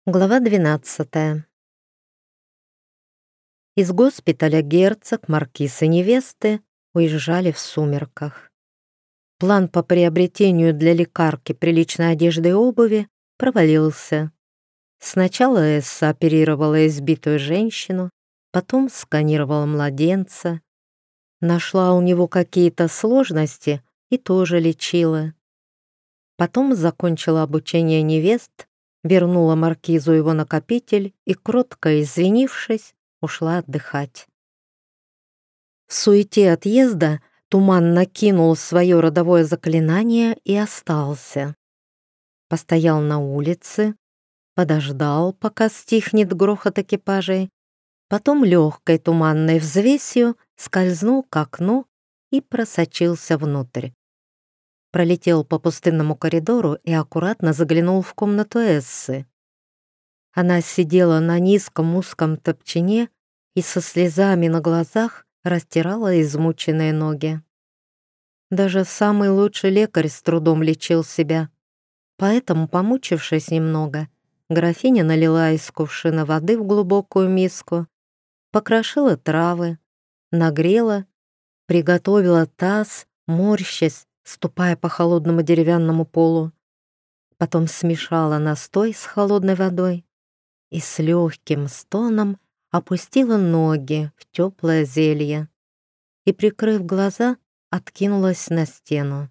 Глава 12. Из госпиталя герцог, маркиз и невесты уезжали в сумерках. План по приобретению для лекарки приличной одежды и обуви провалился. Сначала Эсса оперировала избитую женщину, потом сканировала младенца, нашла у него какие-то сложности и тоже лечила. Потом закончила обучение невест, вернула маркизу его накопитель и, кротко извинившись, ушла отдыхать. В суете отъезда Туман накинул свое родовое заклинание и остался. Постоял на улице, подождал, пока стихнет грохот экипажей, потом легкой туманной взвесью скользнул к окну и просочился внутрь. Пролетел по пустынному коридору и аккуратно заглянул в комнату Эссы. Она сидела на низком узком топчине и со слезами на глазах растирала измученные ноги. Даже самый лучший лекарь с трудом лечил себя, поэтому, помучившись немного, графиня налила из кувшина воды в глубокую миску, покрошила травы, нагрела, приготовила таз, морщась, ступая по холодному деревянному полу. Потом смешала настой с холодной водой и с легким стоном опустила ноги в теплое зелье и, прикрыв глаза, откинулась на стену.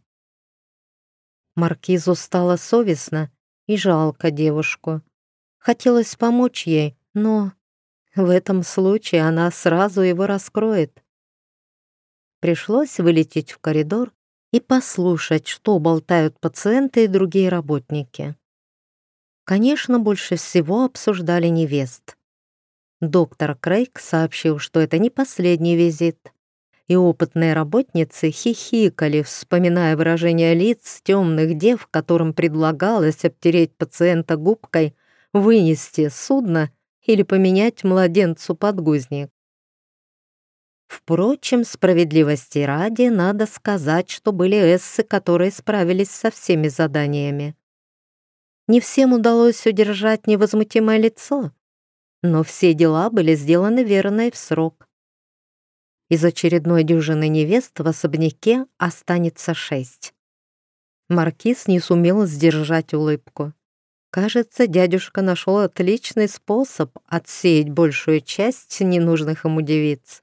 Маркизу стало совестно и жалко девушку. Хотелось помочь ей, но в этом случае она сразу его раскроет. Пришлось вылететь в коридор и послушать, что болтают пациенты и другие работники. Конечно, больше всего обсуждали невест. Доктор Крейг сообщил, что это не последний визит, и опытные работницы хихикали, вспоминая выражения лиц темных дев, которым предлагалось обтереть пациента губкой, вынести судно или поменять младенцу подгузник. Впрочем, справедливости ради, надо сказать, что были эссы, которые справились со всеми заданиями. Не всем удалось удержать невозмутимое лицо, но все дела были сделаны верно и в срок. Из очередной дюжины невест в особняке останется 6. Маркиз не сумел сдержать улыбку. Кажется, дядюшка нашел отличный способ отсеять большую часть ненужных ему девиц.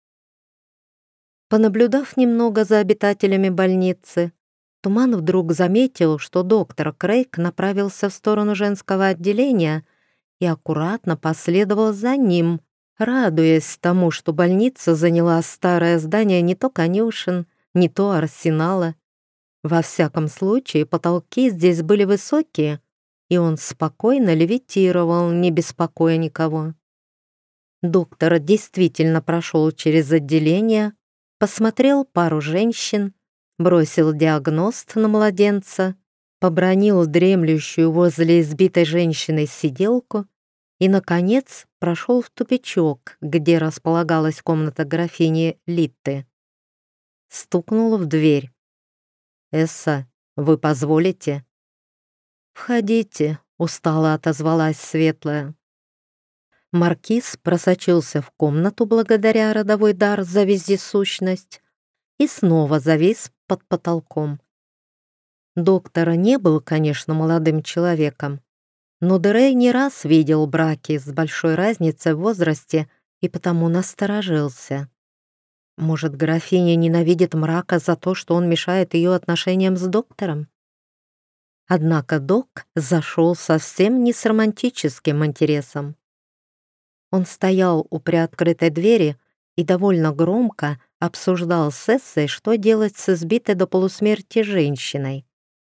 Понаблюдав немного за обитателями больницы, Туман вдруг заметил, что доктор Крейг направился в сторону женского отделения и аккуратно последовал за ним, радуясь тому, что больница заняла старое здание не то конюшен, не то арсенала. Во всяком случае, потолки здесь были высокие, и он спокойно левитировал, не беспокоя никого. Доктор действительно прошел через отделение, посмотрел пару женщин, бросил диагност на младенца, побранил дремлющую возле избитой женщины сиделку и, наконец, прошел в тупичок, где располагалась комната графини Литты. Стукнул в дверь. «Эсса, вы позволите?» «Входите», — устало отозвалась светлая. Маркиз просочился в комнату благодаря родовой дар за вездесущность и снова завис под потолком. Доктор не был, конечно, молодым человеком, но Дерей не раз видел браки с большой разницей в возрасте и потому насторожился. Может, графиня ненавидит мрака за то, что он мешает ее отношениям с доктором? Однако док зашел совсем не с романтическим интересом. Он стоял у приоткрытой двери и довольно громко обсуждал с Эссой, что делать с избитой до полусмерти женщиной.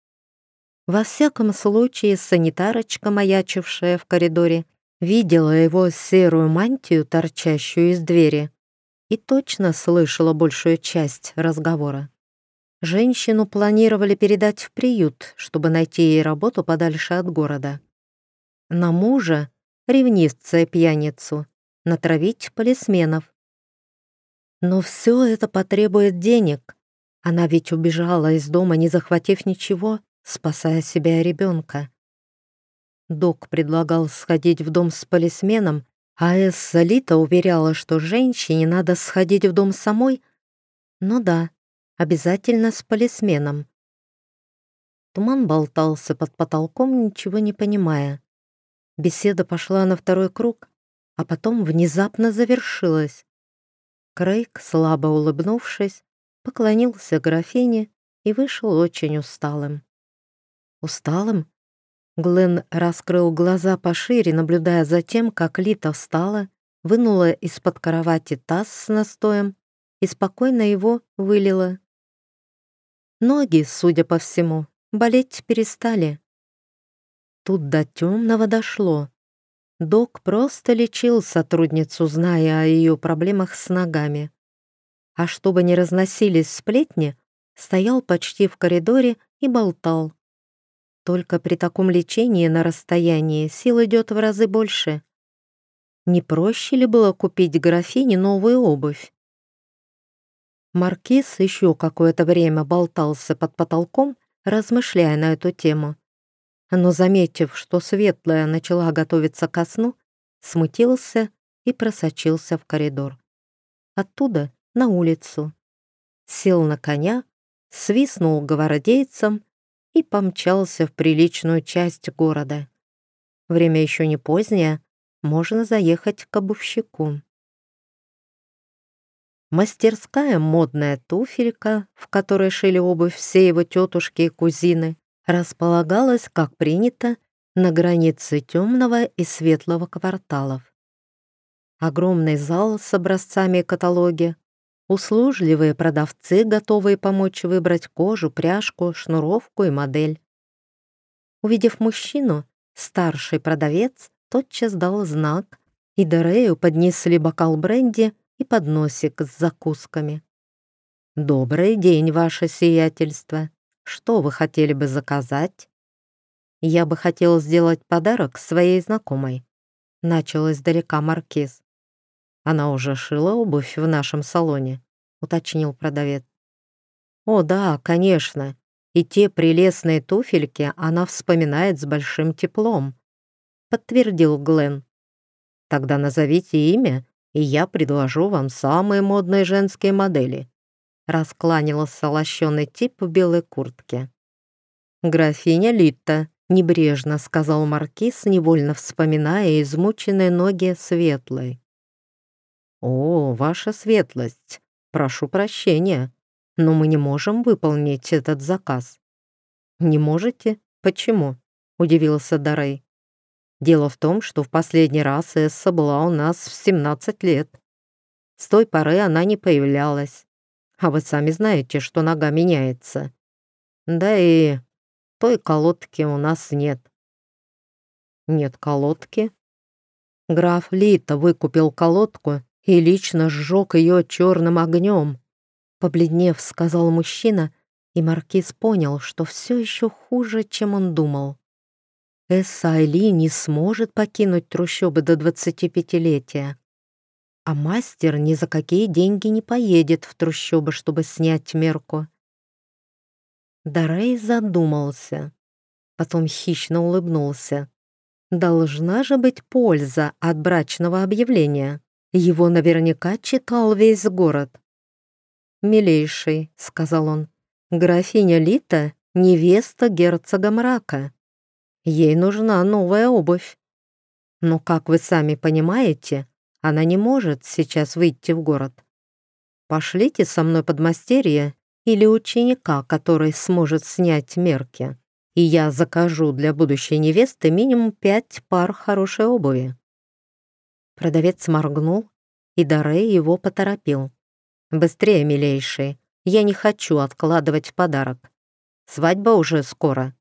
Во всяком случае, санитарочка, маячившая в коридоре, видела его серую мантию, торчащую из двери, и точно слышала большую часть разговора. Женщину планировали передать в приют, чтобы найти ей работу подальше от города. На мужа, ревнивца и пьяницу, натравить полисменов. Но все это потребует денег. Она ведь убежала из дома, не захватив ничего, спасая себя и ребенка. Док предлагал сходить в дом с полисменом, а Эсса Лита уверяла, что женщине надо сходить в дом самой. Ну да, обязательно с полисменом. Туман болтался под потолком, ничего не понимая. Беседа пошла на второй круг, а потом внезапно завершилась. Крейг, слабо улыбнувшись, поклонился графине и вышел очень усталым. Усталым? Глен раскрыл глаза пошире, наблюдая за тем, как Лита встала, вынула из-под кровати таз с настоем и спокойно его вылила. Ноги, судя по всему, болеть перестали. Тут до темного дошло. Док просто лечил сотрудницу, зная о ее проблемах с ногами. А чтобы не разносились сплетни, стоял почти в коридоре и болтал. Только при таком лечении на расстоянии сил идет в разы больше. Не проще ли было купить графине новую обувь? Маркиз еще какое-то время болтался под потолком, размышляя на эту тему. Но, заметив, что Светлая начала готовиться ко сну, смутился и просочился в коридор. Оттуда на улицу. Сел на коня, свистнул гвардейцам и помчался в приличную часть города. Время еще не позднее, можно заехать к обувщику. Мастерская «Модная туфелька», в которой шили обувь все его тетушки и кузины, располагалась, как принято, на границе темного и светлого кварталов. Огромный зал с образцами и каталоги, услужливые продавцы, готовые помочь выбрать кожу, пряжку, шнуровку и модель. Увидев мужчину, старший продавец тотчас дал знак, и Дерею поднесли бокал бренди и подносик с закусками. «Добрый день, ваше сиятельство. Что вы хотели бы заказать?» «Я бы хотел сделать подарок своей знакомой», — начал издалека маркиз. «Она уже шила обувь в нашем салоне», — уточнил продавец. «О да, конечно. И те прелестные туфельки она вспоминает с большим теплом», — подтвердил Глен. «Тогда назовите имя, и я предложу вам самые модные женские модели», — раскланялся лощеный тип в белой куртке. «Графиня Литта», — небрежно сказал маркиз, невольно вспоминая измученные ноги Светлой. «О, ваша светлость, прошу прощения, но мы не можем выполнить этот заказ». «Не можете? Почему?» — удивился Дарей. «Дело в том, что в последний раз Эсса была у нас в 17 лет. С той поры она не появлялась. А вы сами знаете, что нога меняется. Да и той колодки у нас нет». «Нет колодки?» Граф Лита выкупил колодку и лично сжег ее черным огнем. Побледнев, сказал мужчина, и маркиз понял, что все еще хуже, чем он думал. Эсса Айли не сможет покинуть трущобы до 25-летия. А мастер ни за какие деньги не поедет в трущобы, чтобы снять мерку. Дарей задумался, потом хищно улыбнулся. Должна же быть польза от брачного объявления. Его наверняка читал весь город. «Милейший», — сказал он, — «графиня Лита — невеста герцога Мрака. Ей нужна новая обувь. Но, как вы сами понимаете, она не может сейчас выйти в город. Пошлите со мной подмастерье или ученика, который сможет снять мерки, и я закажу для будущей невесты минимум 5 пар хорошей обуви». Продавец моргнул, и Дарей его поторопил. «Быстрее, милейший, я не хочу откладывать подарок. Свадьба уже скоро».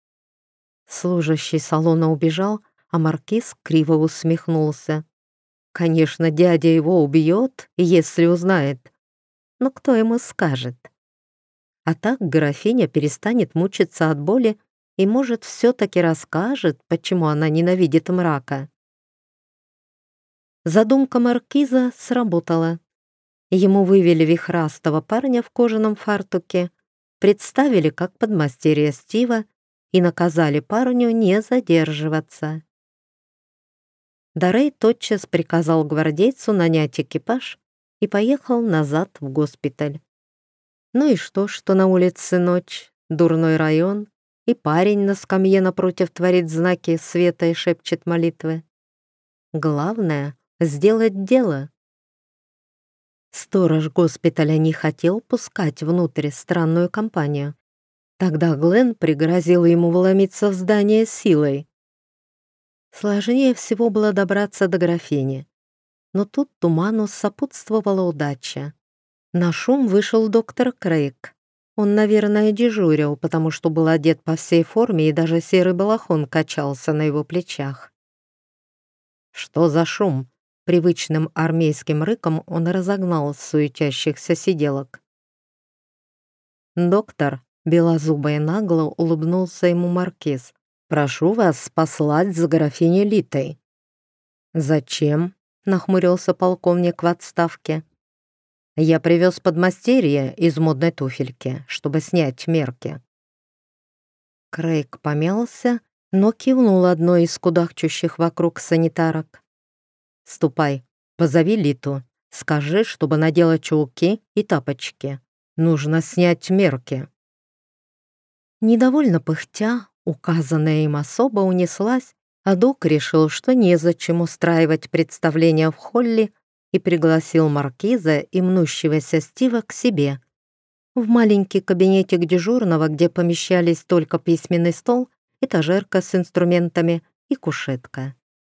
Служащий салона убежал, а маркиз криво усмехнулся. Конечно, дядя его убьет, если узнает. Но кто ему скажет? А так графиня перестанет мучиться от боли и, может, все-таки расскажет, почему она ненавидит Мрака. Задумка маркиза сработала. Ему вывели вихрастого парня в кожаном фартуке, представили как подмастерья Стива и наказали парню не задерживаться. Дарей тотчас приказал гвардейцу нанять экипаж и поехал назад в госпиталь. Ну и что на улице ночь, дурной район, и парень на скамье напротив творит знаки света и шепчет молитвы. Главное — сделать дело. Сторож госпиталя не хотел пускать внутрь странную компанию. Тогда Глен пригрозил ему вломиться в здание силой. Сложнее всего было добраться до графини. Но тут Туману сопутствовала удача. На шум вышел доктор Крейг. Он, наверное, дежурил, потому что был одет по всей форме, и даже серый балахон качался на его плечах. «Что за шум?» Привычным армейским рыком он разогнал суетящихся сиделок. «Доктор», — белозубо и нагло улыбнулся ему маркиз, «прошу вас послать за графиней Литой». «Зачем?» — нахмурился полковник в отставке. «Я привез подмастерье из модной туфельки, чтобы снять мерки». Крейг помялся, но кивнул одной из кудахчущих вокруг санитарок. «Ступай, позови Литу, скажи, чтобы надела чулки и тапочки. Нужно снять мерки». Недовольно пыхтя, указанная им особа унеслась, а док решил, что незачем устраивать представление в холле, и пригласил маркиза и мнущегося Стива к себе. В маленький кабинетик дежурного, где помещались только письменный стол, этажерка с инструментами и кушетка.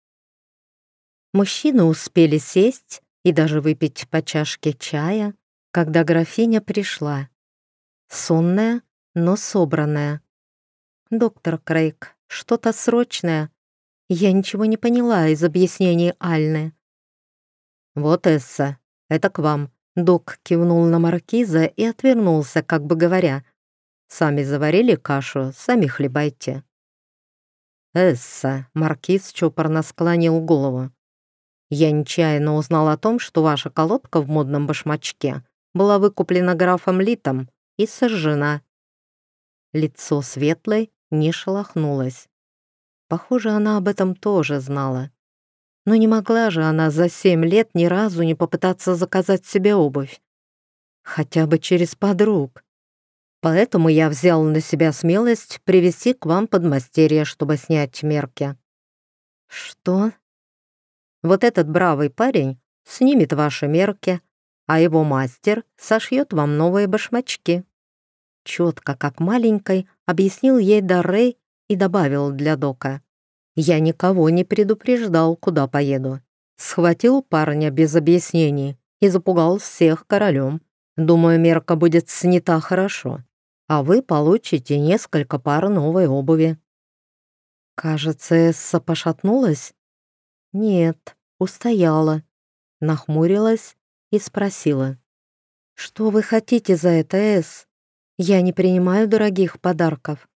Мужчины успели сесть и даже выпить по чашке чая, когда графиня пришла. Сонная, но собранная. «Доктор Крейг, что-то срочное. Я ничего не поняла из объяснений Альны». «Вот, Эсса, это к вам». Док кивнул на маркиза и отвернулся, как бы говоря: «Сами заварили кашу, сами хлебайте». «Эсса», — маркиз чопорно склонил голову, «я нечаянно узнал о том, что ваша колодка в модном башмачке была выкуплена графом Литом и сожжена». Лицо светлой не шелохнулось. Похоже, она об этом тоже знала. Но не могла же она за 7 лет ни разу не попытаться заказать себе обувь. Хотя бы через подруг. Поэтому я взял на себя смелость привести к вам подмастерье, чтобы снять мерки. «Что?» «Вот этот бравый парень снимет ваши мерки, а его мастер сошьет вам новые башмачки». Четко, как маленькой, объяснил ей Даррей и добавил для Дока: «Я никого не предупреждал, куда поеду. Схватил парня без объяснений и запугал всех королем. Думаю, мерка будет снята хорошо, а вы получите несколько пар новой обуви». Кажется, Эсса пошатнулась. Нет, устояла, нахмурилась и спросила: «Что вы хотите за это, Эс? Я не принимаю дорогих подарков».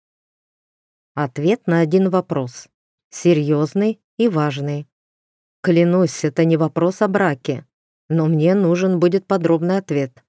Ответ на один вопрос. Серьезный и важный. Клянусь, это не вопрос о браке, но мне нужен будет подробный ответ.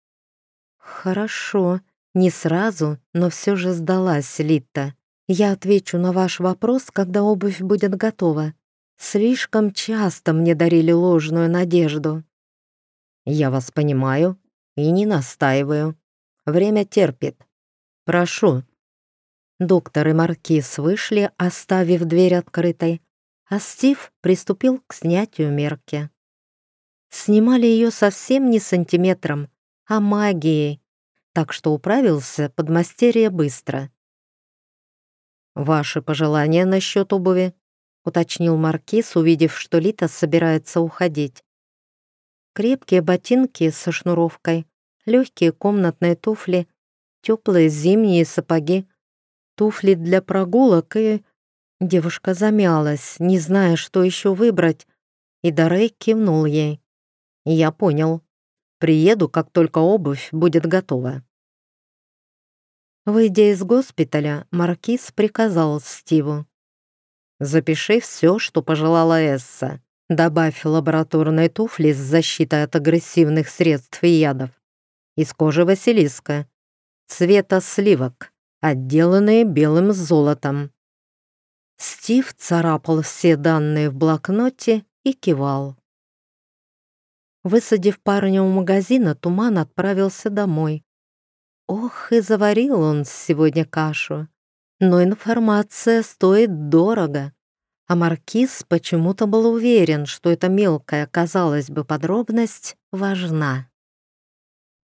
«Хорошо, не сразу, но все же сдалась Лита. Я отвечу на ваш вопрос, когда обувь будет готова. Слишком часто мне дарили ложную надежду». «Я вас понимаю и не настаиваю. Время терпит. Прошу». Доктор и маркиз вышли, оставив дверь открытой, а Стив приступил к снятию мерки. Снимали ее совсем не сантиметром, а магией, так что управился подмастерье быстро. «Ваши пожелания насчет обуви?» — уточнил маркиз, увидев, что Лита собирается уходить. Крепкие ботинки со шнуровкой, легкие комнатные туфли, теплые зимние сапоги, туфли для прогулок и... Девушка замялась, не зная, что еще выбрать, и Даррей кивнул ей. «Я понял. Приеду, как только обувь будет готова». Выйдя из госпиталя, маркиз приказал Стиву: «Запиши все, что пожелала Эсса. Добавь лабораторные туфли с защитой от агрессивных средств и ядов. Из кожи Василиска. Цвета сливок. отделанные белым золотом. Стив царапал все данные в блокноте и кивал. Высадив парня у магазина, Туман отправился домой. Ох, и заварил он сегодня кашу. Но информация стоит дорого. А Маркиз почему-то был уверен, что эта мелкая, казалось бы, подробность важна.